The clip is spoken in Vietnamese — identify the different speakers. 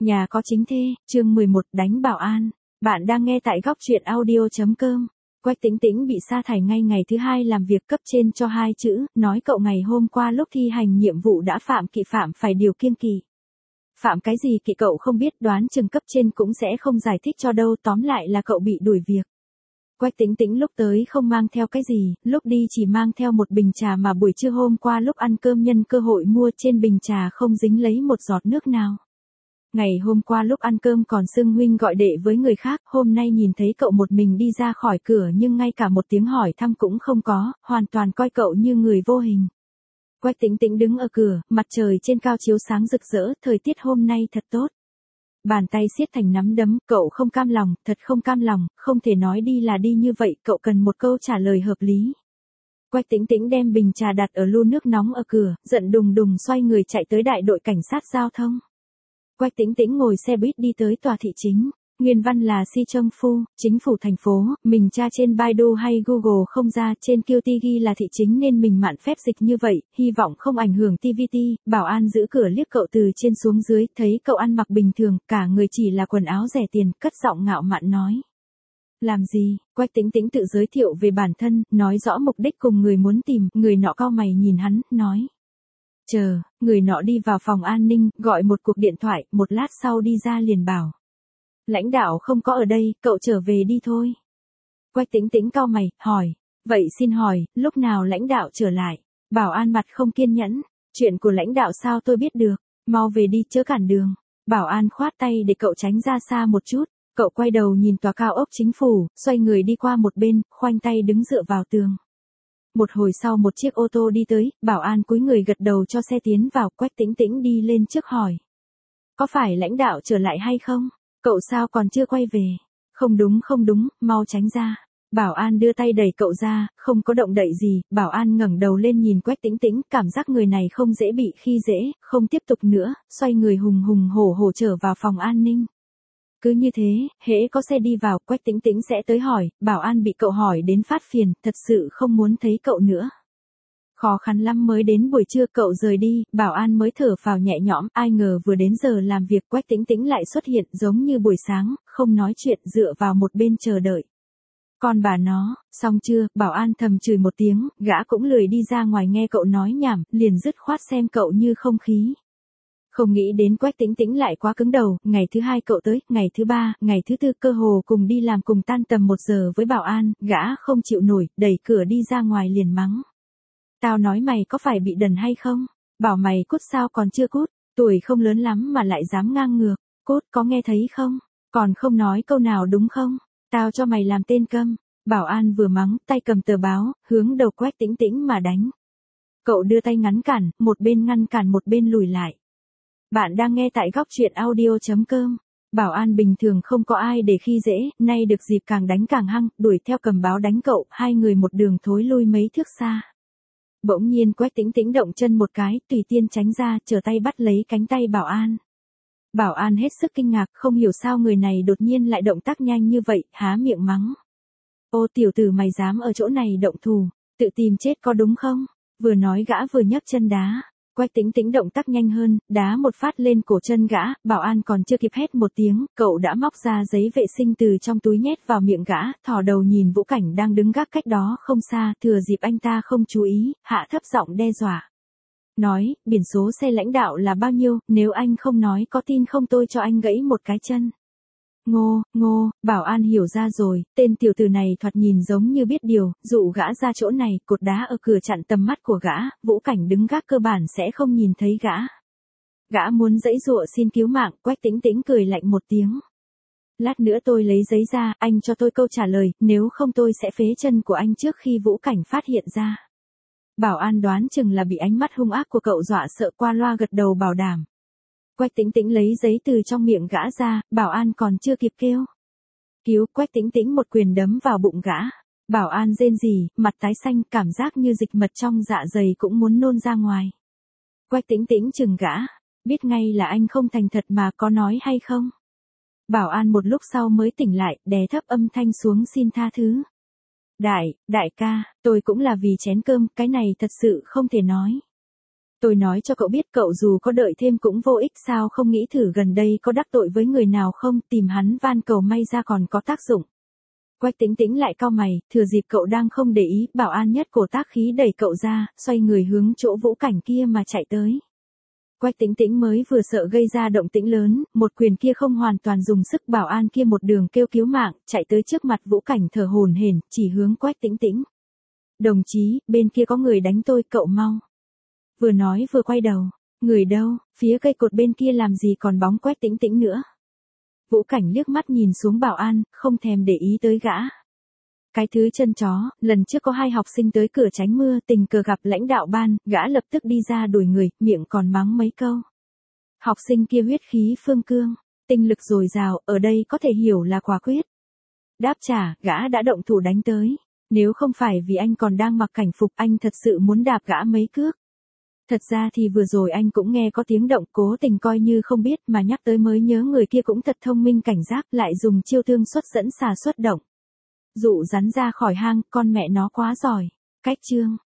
Speaker 1: Nhà có chính thê, chương 11 đánh bảo an. Bạn đang nghe tại góc truyện audio.com. Quách Tĩnh Tĩnh bị sa thải ngay ngày thứ hai làm việc, cấp trên cho 2 chữ, nói cậu ngày hôm qua lúc thi hành nhiệm vụ đã phạm kỵ, phạm phải điều kiêng kỵ. Phạm cái gì kỵ cậu không biết, đoán chừng cấp trên cũng sẽ không giải thích cho đâu, tóm lại là cậu bị đuổi việc. Quách Tĩnh Tĩnh lúc tới không mang theo cái gì, lúc đi chỉ mang theo một bình trà mà buổi trưa hôm qua lúc ăn cơm nhân cơ hội mua, trên bình trà không dính lấy một giọt nước nào. Ngày hôm qua lúc ăn cơm còn xưng huynh gọi đệ với người khác, hôm nay nhìn thấy cậu một mình đi ra khỏi cửa nhưng ngay cả một tiếng hỏi thăm cũng không có, hoàn toàn coi cậu như người vô hình. Quách Tĩnh Tĩnh đứng ở cửa, mặt trời trên cao chiếu sáng rực rỡ, thời tiết hôm nay thật tốt. Bàn tay siết thành nắm đấm, cậu không cam lòng, thật không cam lòng, không thể nói đi là đi như vậy, cậu cần một câu trả lời hợp lý. Quách Tĩnh Tĩnh đem bình trà đặt ở lu nước nóng ở cửa, giận đùng đùng xoay người chạy tới đại đội cảnh sát giao thông. Quách Tĩnh Tĩnh ngồi xe buýt đi tới tòa thị chính, nguyên văn là Si Trông Phu, chính phủ thành phố, mình tra trên Baidu hay Google không ra, trên QT ghi là thị chính nên mình mạn phép dịch như vậy, hy vọng không ảnh hưởng TVT. Bảo an giữ cửa liếc cậu từ trên xuống dưới, thấy cậu ăn mặc bình thường, cả người chỉ là quần áo rẻ tiền, cất giọng ngạo mạn nói. Làm gì? Quách Tĩnh Tĩnh tự giới thiệu về bản thân, nói rõ mục đích cùng người muốn tìm, người nọ cau mày nhìn hắn, nói. Chờ, người nọ đi vào phòng an ninh, gọi một cuộc điện thoại, một lát sau đi ra liền bảo. Lãnh đạo không có ở đây, cậu trở về đi thôi. Quách Tĩnh Tĩnh cau mày, hỏi. Vậy xin hỏi, lúc nào lãnh đạo trở lại? Bảo an mặt không kiên nhẫn. Chuyện của lãnh đạo sao tôi biết được, mau về đi chớ cản đường. Bảo an khoát tay để cậu tránh ra xa một chút. Cậu quay đầu nhìn tòa cao ốc chính phủ, xoay người đi qua một bên, khoanh tay đứng dựa vào tường. Một hồi sau một chiếc ô tô đi tới, bảo an cúi người gật đầu cho xe tiến vào, Quách Tĩnh Tĩnh đi lên trước hỏi. Có phải lãnh đạo trở lại hay không? Cậu sao còn chưa quay về? Không đúng, mau tránh ra. Bảo an đưa tay đẩy cậu ra, không có động đậy gì, bảo an ngẩng đầu lên nhìn Quách Tĩnh Tĩnh, cảm giác người này không dễ bị khi dễ, không tiếp tục nữa, xoay người hùng hùng hổ hổ trở vào phòng an ninh. Cứ như thế, hễ có xe đi vào, Quách Tĩnh Tĩnh sẽ tới hỏi, bảo an bị cậu hỏi đến phát phiền, thật sự không muốn thấy cậu nữa. Khó khăn lắm mới đến buổi trưa cậu rời đi, bảo an mới thở phào nhẹ nhõm, ai ngờ vừa đến giờ làm việc Quách Tĩnh Tĩnh lại xuất hiện giống như buổi sáng, không nói chuyện, dựa vào một bên chờ đợi. Còn bà nó, xong chưa, bảo an thầm chửi một tiếng, gã cũng lười đi ra ngoài nghe cậu nói nhảm, liền dứt khoát xem cậu như không khí. Không nghĩ đến Quách Tĩnh Tĩnh lại quá cứng đầu, ngày thứ 2 cậu tới, ngày thứ 3, ngày thứ 4 cơ hồ cùng đi làm cùng tan tầm 1 giờ với bảo an, gã không chịu nổi, đẩy cửa đi ra ngoài liền mắng. Tao nói mày có phải bị đần hay không? Bảo mày cút sao còn chưa cút, tuổi không lớn lắm mà lại dám ngang ngược, cút có nghe thấy không? Còn không nói câu nào đúng không? Tao cho mày làm tên câm. Bảo an vừa mắng, tay cầm tờ báo, hướng đầu Quách Tĩnh Tĩnh mà đánh. Cậu đưa tay ngăn cản, một bên ngăn cản một bên lùi lại. Bạn đang nghe tại góc truyện audio.com. Bảo an bình thường không có ai để khi dễ, nay được dịp càng đánh càng hăng, đuổi theo cầm báo đánh cậu, hai người một đường thối lui mấy thước xa. Bỗng nhiên Quách Tĩnh Tĩnh động chân một cái, tùy tiên tránh ra, trở tay bắt lấy cánh tay bảo an. Bảo an hết sức kinh ngạc, không hiểu sao người này đột nhiên lại động tác nhanh như vậy, há miệng mắng. Ô tiểu tử mày dám ở chỗ này động thủ, tự tìm chết có đúng không? Vừa nói gã vừa nhấc chân đá. Quách Tĩnh Tĩnh động tác nhanh hơn, đá một phát lên cổ chân gã, bảo an còn chưa kịp hét một tiếng, cậu đã móc ra giấy vệ sinh từ trong túi nhét vào miệng gã, thò đầu nhìn Vũ Cảnh đang đứng gác cách đó không xa, thừa dịp anh ta không chú ý, hạ thấp giọng đe dọa. Nói, biển số xe lãnh đạo là bao nhiêu, nếu anh không nói có tin không tôi cho anh gãy một cái chân. Ngô, bảo an hiểu ra rồi, tên tiểu tử này thoạt nhìn giống như biết điều, dụ gã ra chỗ này, cột đá ở cửa chặn tầm mắt của gã, Vũ Cảnh đứng gác cơ bản sẽ không nhìn thấy gã. Gã muốn giãy giụa xin cứu mạng, Quách Tĩnh Tĩnh cười lạnh một tiếng. Lát nữa tôi lấy giấy ra, anh cho tôi câu trả lời, nếu không tôi sẽ phế chân của anh trước khi Vũ Cảnh phát hiện ra. Bảo an đoán chừng là bị ánh mắt hung ác của cậu dọa sợ, qua loa gật đầu bảo đảm. Quách Tĩnh Tĩnh lấy giấy từ trong miệng gã ra, bảo an còn chưa kịp kêu. Cứu, Quách Tĩnh Tĩnh một quyền đấm vào bụng gã. Bảo an rên rỉ, mặt tái xanh, cảm giác như dịch mật trong dạ dày cũng muốn nôn ra ngoài. Quách Tĩnh Tĩnh chừng gã, biết ngay là anh không thành thật mà có nói hay không? Bảo an một lúc sau mới tỉnh lại, đè thấp âm thanh xuống xin tha thứ. Đại ca, tôi cũng là vì chén cơm, cái này thật sự không thể nói. Tôi nói cho cậu biết cậu dù có đợi thêm cũng vô ích, sao không nghĩ thử gần đây có đắc tội với người nào không, tìm hắn van cầu may ra còn có tác dụng. Quách Tĩnh Tĩnh lại cau mày, thừa dịp cậu đang không để ý, Bảo An nhất cổ tác khí đẩy cậu ra, xoay người hướng chỗ Vũ Cảnh kia mà chạy tới. Quách Tĩnh Tĩnh mới vừa sợ gây ra động tĩnh lớn, một quyền kia không hoàn toàn dùng sức, Bảo An kia một đường kêu cứu mạng, chạy tới trước mặt Vũ Cảnh thở hổn hển, chỉ hướng Quách Tĩnh Tĩnh. Đồng chí, bên kia có người đánh tôi, cậu mau. Vừa nói vừa quay đầu, người đâu, phía cây cột bên kia làm gì còn bóng Quách Tĩnh Tĩnh nữa. Vũ Cảnh liếc mắt nhìn xuống Bảo An, không thèm để ý tới gã. Cái thứ chân chó, lần trước có 2 học sinh tới cửa tránh mưa, tình cờ gặp lãnh đạo ban, gã lập tức đi ra đuổi người, miệng còn mắng mấy câu. Học sinh kia huyết khí phương cương, tinh lực dồi dào, ở đây có thể hiểu là quả quyết. Đáp trả, gã đã động thủ đánh tới. Nếu không phải vì anh còn đang mặc cảnh phục, anh thật sự muốn đạp gã mấy cước. Thật ra thì vừa rồi anh cũng nghe có tiếng động, cố tình coi như không biết, mà nhắc tới mới nhớ người kia cũng thật thông minh, cảnh giác, lại dùng chiêu thương xuất dẫn xà xuất động. Dụ rắn ra khỏi hang, con mẹ nó quá giỏi. Cách chương